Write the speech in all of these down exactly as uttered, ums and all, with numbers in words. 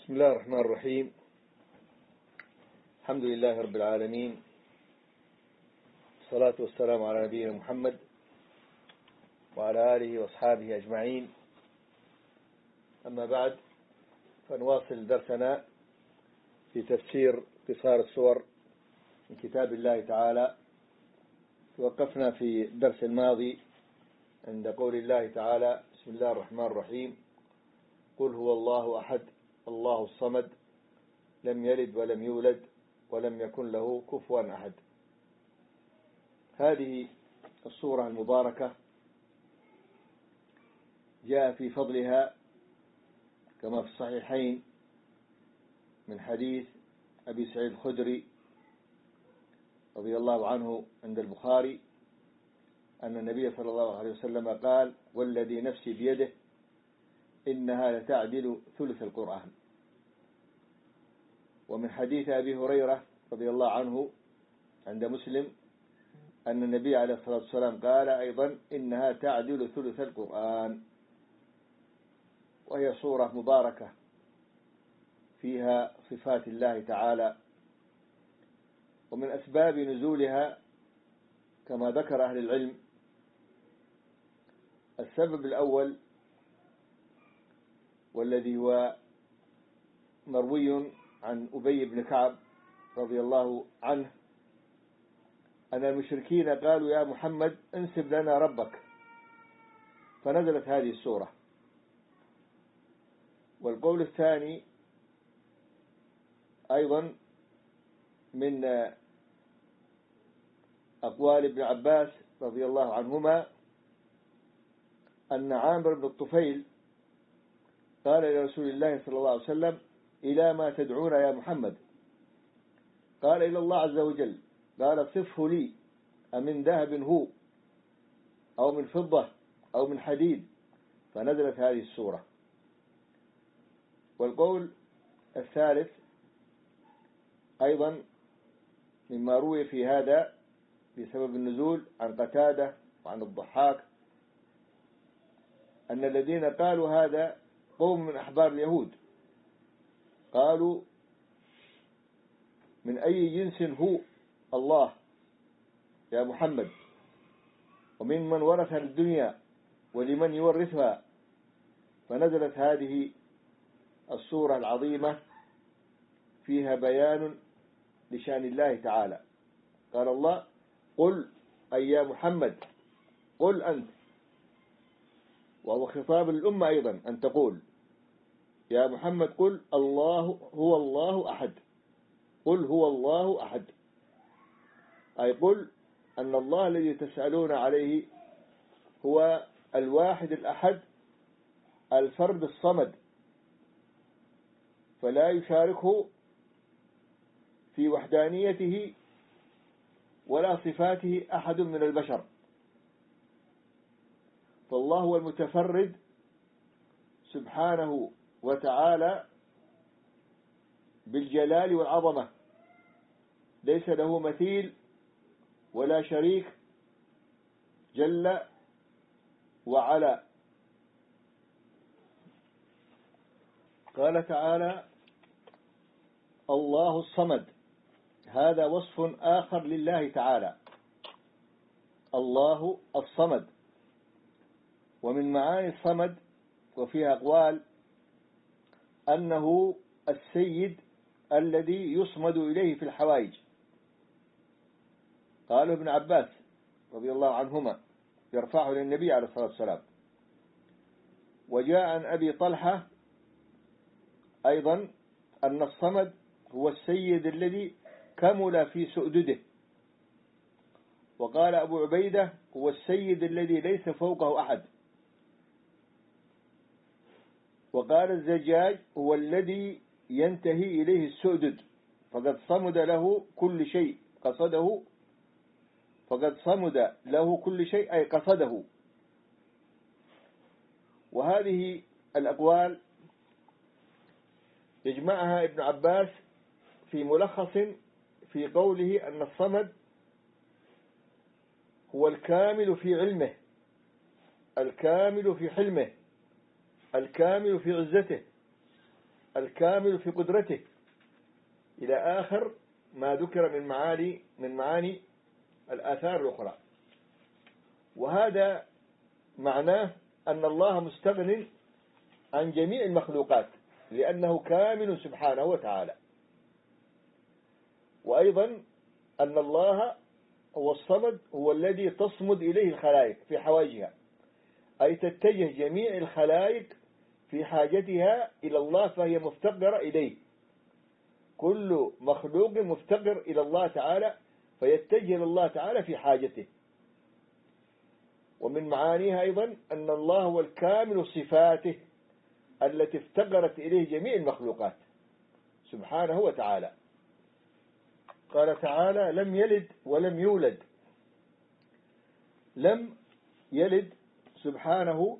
بسم الله الرحمن الرحيم. الحمد لله رب العالمين، الصلاة والسلام على نبينا محمد وعلى آله وأصحابه أجمعين. أما بعد، فنواصل درسنا في تفسير قصار السور من كتاب الله تعالى. توقفنا في الدرس الماضي عند قول الله تعالى: بسم الله الرحمن الرحيم، قل هو الله أحد الله الصمد لم يلد ولم يولد ولم يكن له كفوا أحد. هذه السورة المباركة جاء في فضلها كما في الصحيحين من حديث أبي سعيد الخدري رضي الله عنه عند البخاري أن النبي صلى الله عليه وسلم قال: والذي نفسي بيده إنها لتعدل ثلث القرآن. ومن حديث أبي هريرة رضي الله عنه عند مسلم أن النبي عليه الصلاة والسلام قال أيضا: إنها تعدل ثلث القرآن. وهي سورة مباركة فيها صفات الله تعالى. ومن أسباب نزولها كما ذكر أهل العلم، السبب الأول والذي هو مروي عن أبي بن كعب رضي الله عنه أن المشركين قالوا: يا محمد انسب لنا ربك، فنزلت هذه السورة. والقول الثاني أيضا من أقوال ابن عباس رضي الله عنهما أن عامر بن الطفيل قال لرسول الله صلى الله عليه وسلم: إلى ما تدعونا يا محمد؟ قال: إلى الله عز وجل. قال: صفه لي، أمن ذهب هو أو من فضة أو من حديد؟ فنزلت هذه السورة. والقول الثالث أيضا مما روي في هذا بسبب النزول عن قتادة وعن الضحاك أن الذين قالوا هذا قوم من أحبار اليهود، قالوا: من أي جنس هو الله يا محمد؟ ومن من ورث الدنيا ولمن يورثها؟ فنزلت هذه السورة العظيمة فيها بيان لشان الله تعالى. قال الله: قل أي يا محمد، قل أنت. وهو خطاب للأمة أيضا أن تقول: يا محمد قل الله هو الله أحد، قل هو الله أحد، أي قل أن الله الذي تسألون عليه هو الواحد الأحد الفرد الصمد، فلا يشاركه في وحدانيته ولا صفاته أحد من البشر. فالله هو المتفرد سبحانه وتعالى بالجلال والعظمة، ليس له مثيل ولا شريك جل وعلا. قال تعالى: الله الصمد. هذا وصف آخر لله تعالى، الله الصمد. ومن معاني الصمد وفيها أقوال أنه السيد الذي يصمد إليه في الحوائج. قال ابن عباس رضي الله عنهما يرفعه للنبي عليه الصلاة والسلام. وجاء عن أبي طلحة أيضا أن الصمد هو السيد الذي كمل في سؤدده. وقال أبو عبيدة: هو السيد الذي ليس فوقه أحد. وقال الزجاج: هو الذي ينتهي إليه السؤدد، فقد صمد له كل شيء قصده، فقد صمد له كل شيء أي قصده. وهذه الأقوال يجمعها ابن عباس في ملخص في قوله أن الصمد هو الكامل في علمه، الكامل في حلمه، الكامل في عزته، الكامل في قدرته إلى آخر ما ذكر من معاني من معاني الآثار الأخرى. وهذا معناه أن الله مستغن عن جميع المخلوقات لأنه كامل سبحانه وتعالى. وأيضا أن الله هو الصمد، هو الذي تصمد إليه الخلائق في حوائجها، أي تتجه جميع الخلائق في حاجتها إلى الله فهي مفتقرة إليه. كل مخلوق مفتقر إلى الله تعالى فيتجه إلى الله تعالى في حاجته. ومن معانيها أيضا أن الله هو الكامل صفاته التي افتقرت إليه جميع المخلوقات سبحانه وتعالى. قال تعالى: لم يلد ولم يولد. لم يلد سبحانه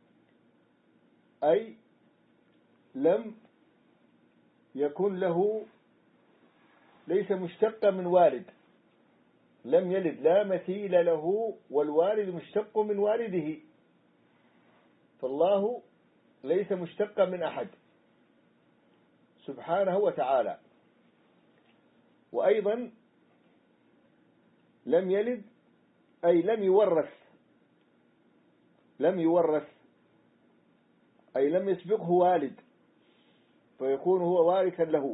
أي لم يكن له، ليس مشتقا من والد. لم يلد لا مثيل له، والوالد مشتق من والده، فالله ليس مشتقا من أحد سبحانه وتعالى. وأيضا لم يلد أي لم يورث. لم يورث أي لم يسبقه والد فيكون هو وارثا له.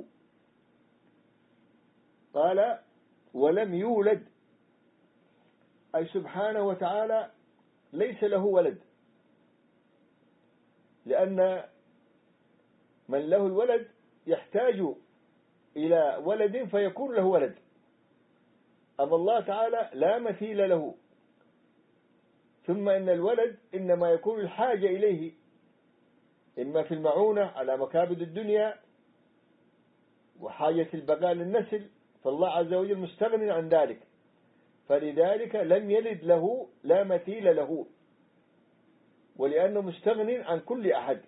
قال: ولم يولد أي سبحانه وتعالى ليس له ولد، لأن من له الولد يحتاج إلى ولد فيكون له ولد، أما الله تعالى لا مثيل له. ثم إن الولد إنما يكون الحاجة إليه إما في المعونة على مكابد الدنيا وحاجة البقاء للنسل، فالله عز وجل مستغن عن ذلك، فلذلك لم يلد له لا مثيل له، ولأنه مستغن عن كل أحد.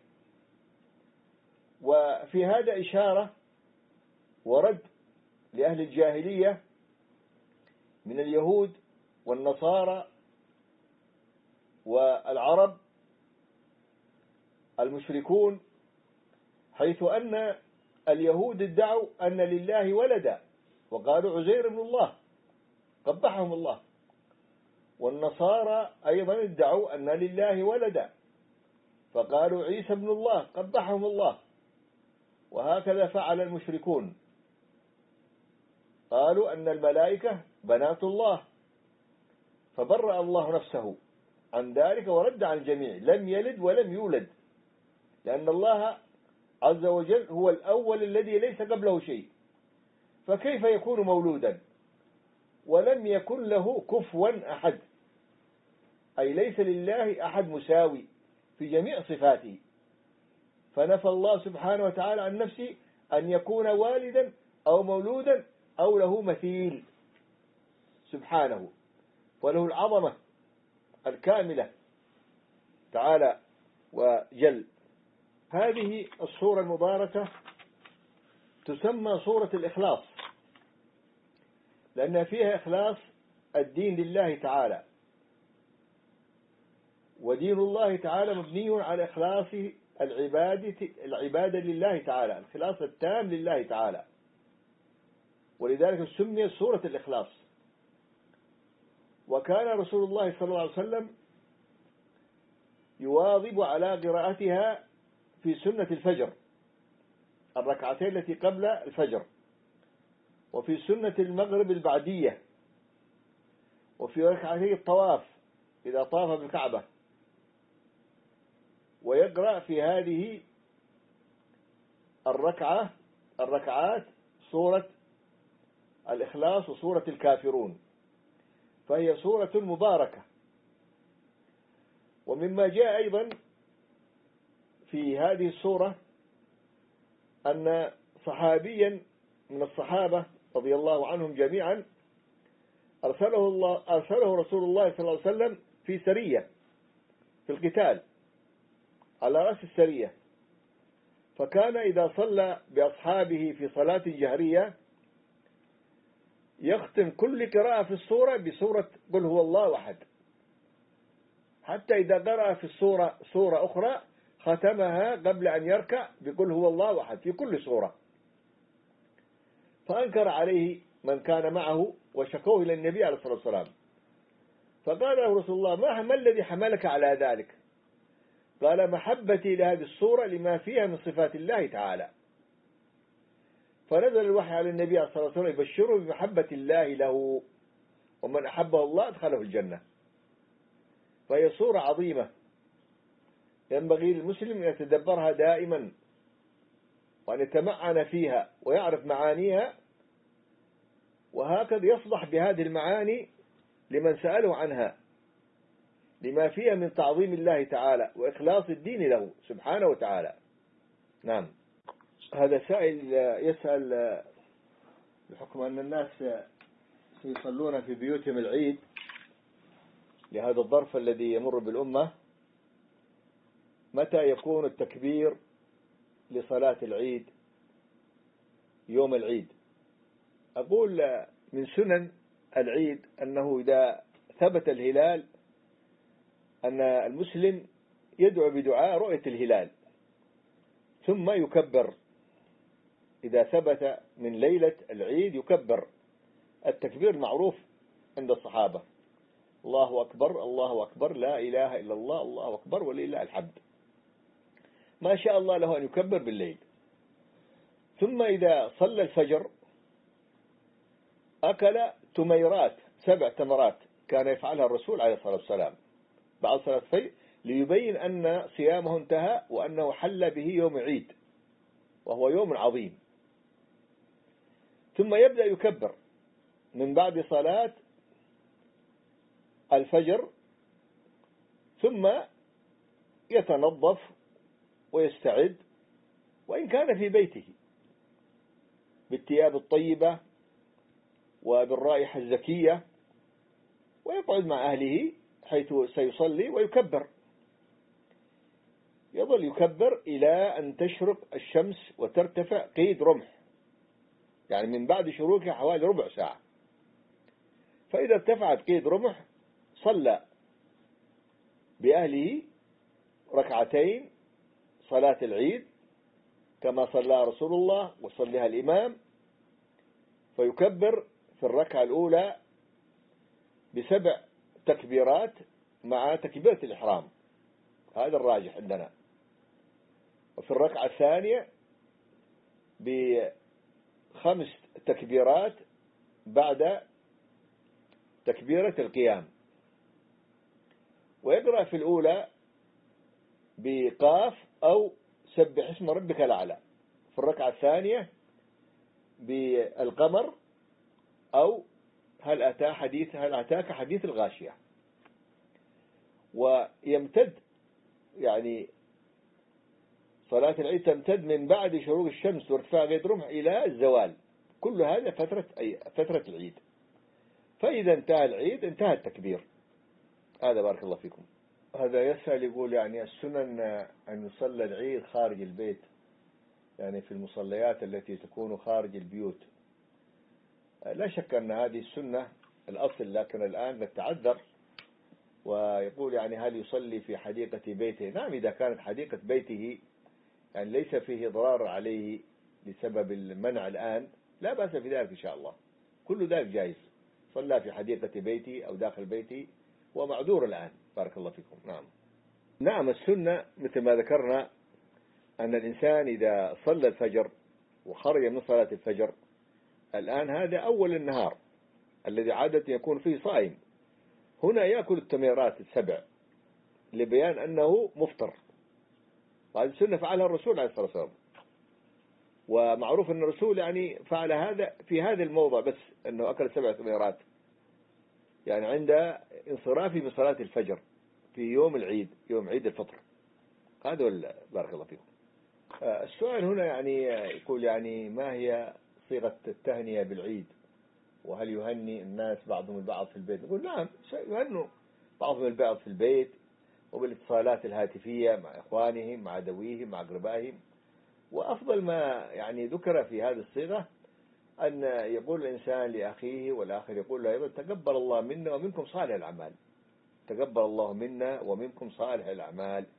وفي هذا إشارة ورد لأهل الجاهلية من اليهود والنصارى والعرب المشركون، حيث أن اليهود ادعوا أن لله ولدا وقالوا عزير ابن الله قبحهم الله، والنصارى أيضا ادعوا أن لله ولدا فقالوا عيسى ابن الله قبحهم الله. وهكذا فعل المشركون، قالوا أن الملائكة بنات الله، فبرأ الله نفسه عن ذلك ورد عن الجميع. لم يلد ولم يولد، لأن الله عز وجل هو الأول الذي ليس قبله شيء، فكيف يكون مولودا؟ ولم يكن له كفوا أحد، أي ليس لله أحد مساوي في جميع صفاته. فنفى الله سبحانه وتعالى عن نفسه أن يكون والدا أو مولودا أو له مثيل سبحانه، وله العظمة الكاملة تعالى وجل. هذه الصورة المباركة تسمى صورة الإخلاص، لأن فيها إخلاص الدين لله تعالى، ودين الله تعالى مبني على إخلاص العبادة العبادة لله تعالى، الإخلاص التام لله تعالى، ولذلك سميت سورة الإخلاص. وكان رسول الله صلى الله عليه وسلم يواظب على قراءتها في سنة الفجر، الركعتين التي قبل الفجر، وفي سنة المغرب البعدية، وفي ركعتي الطواف إذا طاف بالكعبة، ويقرأ في هذه الركعة الركعات سورة الإخلاص وسورة الكافرون، فهي سورة مباركة. ومما جاء أيضا في هذه السورة أن صحابيا من الصحابة رضي الله عنهم جميعا أرسله الله أرسله رسول الله صلى الله عليه وسلم في سرية في القتال على رأس السرية، فكان إذا صلى بأصحابه في صلاة جهرية يختم كل قراءة في السورة بسورة قل هو الله أحد، حتى إذا قرأ في السورة سورة أخرى ختمها قبل أن يركع بقل هو الله أحد في كل سورة. فأنكر عليه من كان معه وشكوه إلى النبي عليه الصلاة والسلام، فقال له رسول الله ما ما الذي حملك على ذلك؟ قال محبتي لهذه السورة لما فيها من صفات الله تعالى. فنزل الوحي على النبي عليه الصلاة والسلام يبشره بمحبة الله له، ومن أحبه الله أدخله الجنة. فهي سورة عظيمة ينبغي للمسلم أن يتدبرها دائما، وأن يتمعن فيها ويعرف معانيها، وهكذا يصلح بهذه المعاني لمن سأله عنها، لما فيها من تعظيم الله تعالى وإخلاص الدين له سبحانه وتعالى. نعم. هذا سائل يسأل بحكم أن الناس سيصلون في بيوتهم العيد لهذا الظرف الذي يمر بالأمة، متى يكون التكبير لصلاة العيد يوم العيد؟ أقول من سنن العيد أنه إذا ثبت الهلال أن المسلم يدعو بدعاء رؤية الهلال ثم يكبر. إذا ثبت من ليلة العيد يكبر التكبير المعروف عند الصحابة: الله أكبر الله أكبر لا إله إلا الله الله أكبر ولله الحمد. ما شاء الله له أن يكبر بالليل. ثم إذا صلى الفجر أكل تميرات، سبع تمرات كان يفعلها الرسول عليه الصلاة والسلام بعد صلاة الفجر، ليبين أن صيامه انتهى وأنه حل به يوم عيد وهو يوم عظيم. ثم يبدأ يكبر من بعد صلاة الفجر، ثم يتنظف ويستعد، وإن كان في بيته بالثياب الطيبة وبالرائحة الزكية، ويقعد مع أهله حيث سيصلي ويكبر. يظل يكبر إلى أن تشرق الشمس وترتفع قيد رمح، يعني من بعد شروقها حوالي ربع ساعة. فإذا ارتفعت قيد رمح صلى بأهله ركعتين صلاة العيد كما صلى رسول الله وصليها الإمام، فيكبر في الركعة الأولى بسبع تكبيرات مع تكبيرة الإحرام، هذا الراجح عندنا. وفي الركعة الثانية بخمس تكبيرات بعد تكبيرة القيام. ويقرأ في الأولى بقاف أو سبح اسم ربك الأعلى، في الركعة الثانية بالقمر أو هل أتى حديث هل أتاك حديث الغاشية. ويمتد، يعني صلاة العيد تمتد من بعد شروق الشمس وارتفاع قيد رمح إلى الزوال، كل هذا فترة أي فترة العيد. فإذا انتهى العيد انتهى التكبير. هذا بارك الله فيكم. هذا يسأل يقول يعني السنن أن يصلى العيد خارج البيت، يعني في المصليات التي تكون خارج البيوت. لا شك أن هذه السنة الأصل، لكن الآن نتعذر. ويقول يعني هل يصلي في حديقة بيته؟ نعم، إذا كانت حديقة بيته يعني ليس فيه ضرار عليه بسبب المنع الآن لا بأس في ذلك إن شاء الله، كل ذلك جائز. صلى في حديقة بيتي أو داخل بيتي ومعذور الآن بارك الله فيكم. نعم نعم السنة مثل ما ذكرنا أن الإنسان إذا صلى الفجر وخرج من صلاة الفجر، الآن هذا أول النهار الذي عادة يكون فيه صائم، هنا يأكل التميرات السبع لبيان أنه مفطر. وهذه السنة فعلها الرسول عليه الصلاة والسلام، ومعروف أن الرسول يعني فعل هذا في هذا الموضع بس، أنه أكل سبع تميرات يعني عند انصرافه من صلاة الفجر في يوم العيد، يوم عيد الفطر. هذا بارك الله فيكم. السؤال هنا يعني يقول يعني ما هي صيغة التهنئة بالعيد، وهل يهني الناس بعضهم البعض في البيت؟ نقول نعم، يهنوا بعضهم البعض في البيت وبالاتصالات الهاتفية مع إخوانهم مع ذويهم مع أقربائهم. وأفضل ما يعني ذكر في هذه الصيغة أن يقول الإنسان لأخيه والآخر يقول له أيضا تقبل الله منا ومنكم صالح الأعمال، تقبل الله منا ومنكم صالح الأعمال،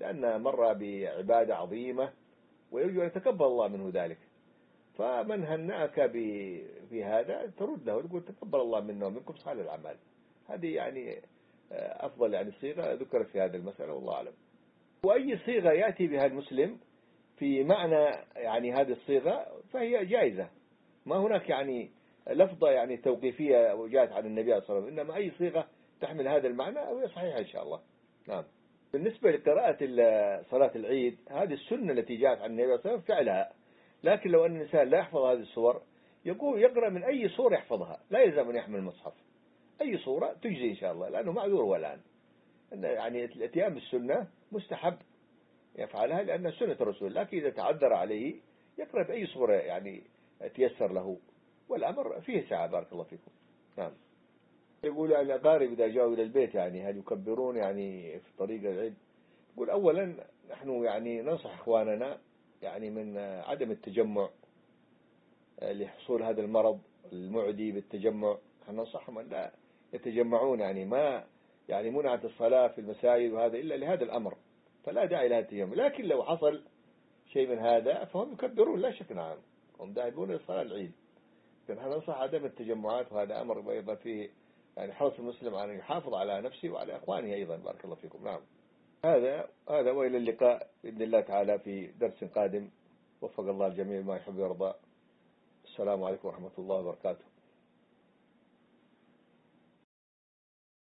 لأن مر بعبادة عظيمة ويرجو أن يتقبل الله منه ذلك. فمن هنأك بهذا ترد له تقول تقبل الله منا ومنكم صالح الأعمال. هذه يعني أفضل يعني صيغة ذكرت في هذه المسألة والله أعلم. وأي صيغة يأتي بها المسلم في معنى يعني هذه الصيغة فهي جائزة، ما هناك يعني لفظة يعني توقيفية وجاءت عن النبي صلى الله عليه وسلم، إنما أي صيغة تحمل هذا المعنى وهي صحيحة إن شاء الله. نعم. بالنسبة لقراءة صلاة العيد هذه السنة التي جاءت عن النبي صلى الله عليه وسلم فعلها، لكن لو أن الإنسان لا يحفظ هذه السور يقول يقرأ من أي سورة يحفظها، لا يلزم أن يحمل المصحف، أي سورة تجزي إن شاء الله، لأنه معذور هو الآن. يعني الاتيان بالسنة مستحب يفعلها لأن سنة الرسول، لكن إذا تعذر عليه يقرأ بأي سورة يعني تيسر له، والأمر فيه سعة. بارك الله فيكم. نعم. يقول الأقارب إذا جاءوا إلى البيت يعني هل يكبرون يعني في طريق العيد؟ يقول أولا نحن يعني ننصح إخواننا يعني من عدم التجمع لحصول هذا المرض المعدي بالتجمع، ننصحهم أن لا يتجمعون، يعني ما يعني منعت الصلاة في المساجد وهذا إلا لهذا الأمر، فلا داعي لهذا التجمع. لكن لو حصل شيء من هذا فهم يكبرون لا شك، نعم هم ذاهبون لصلاة العيد. نحن ننصح عدم التجمعات، وهذا أمر أيضا فيه يعني حرص المسلم على أن يحافظ على نفسه وعلى إخوانه أيضا. بارك الله فيكم. نعم. هذا هذا وإلى اللقاء بإذن الله تعالى في درس قادم. وفق الله الجميع ما يحب ويرضى. السلام عليكم ورحمة الله وبركاته.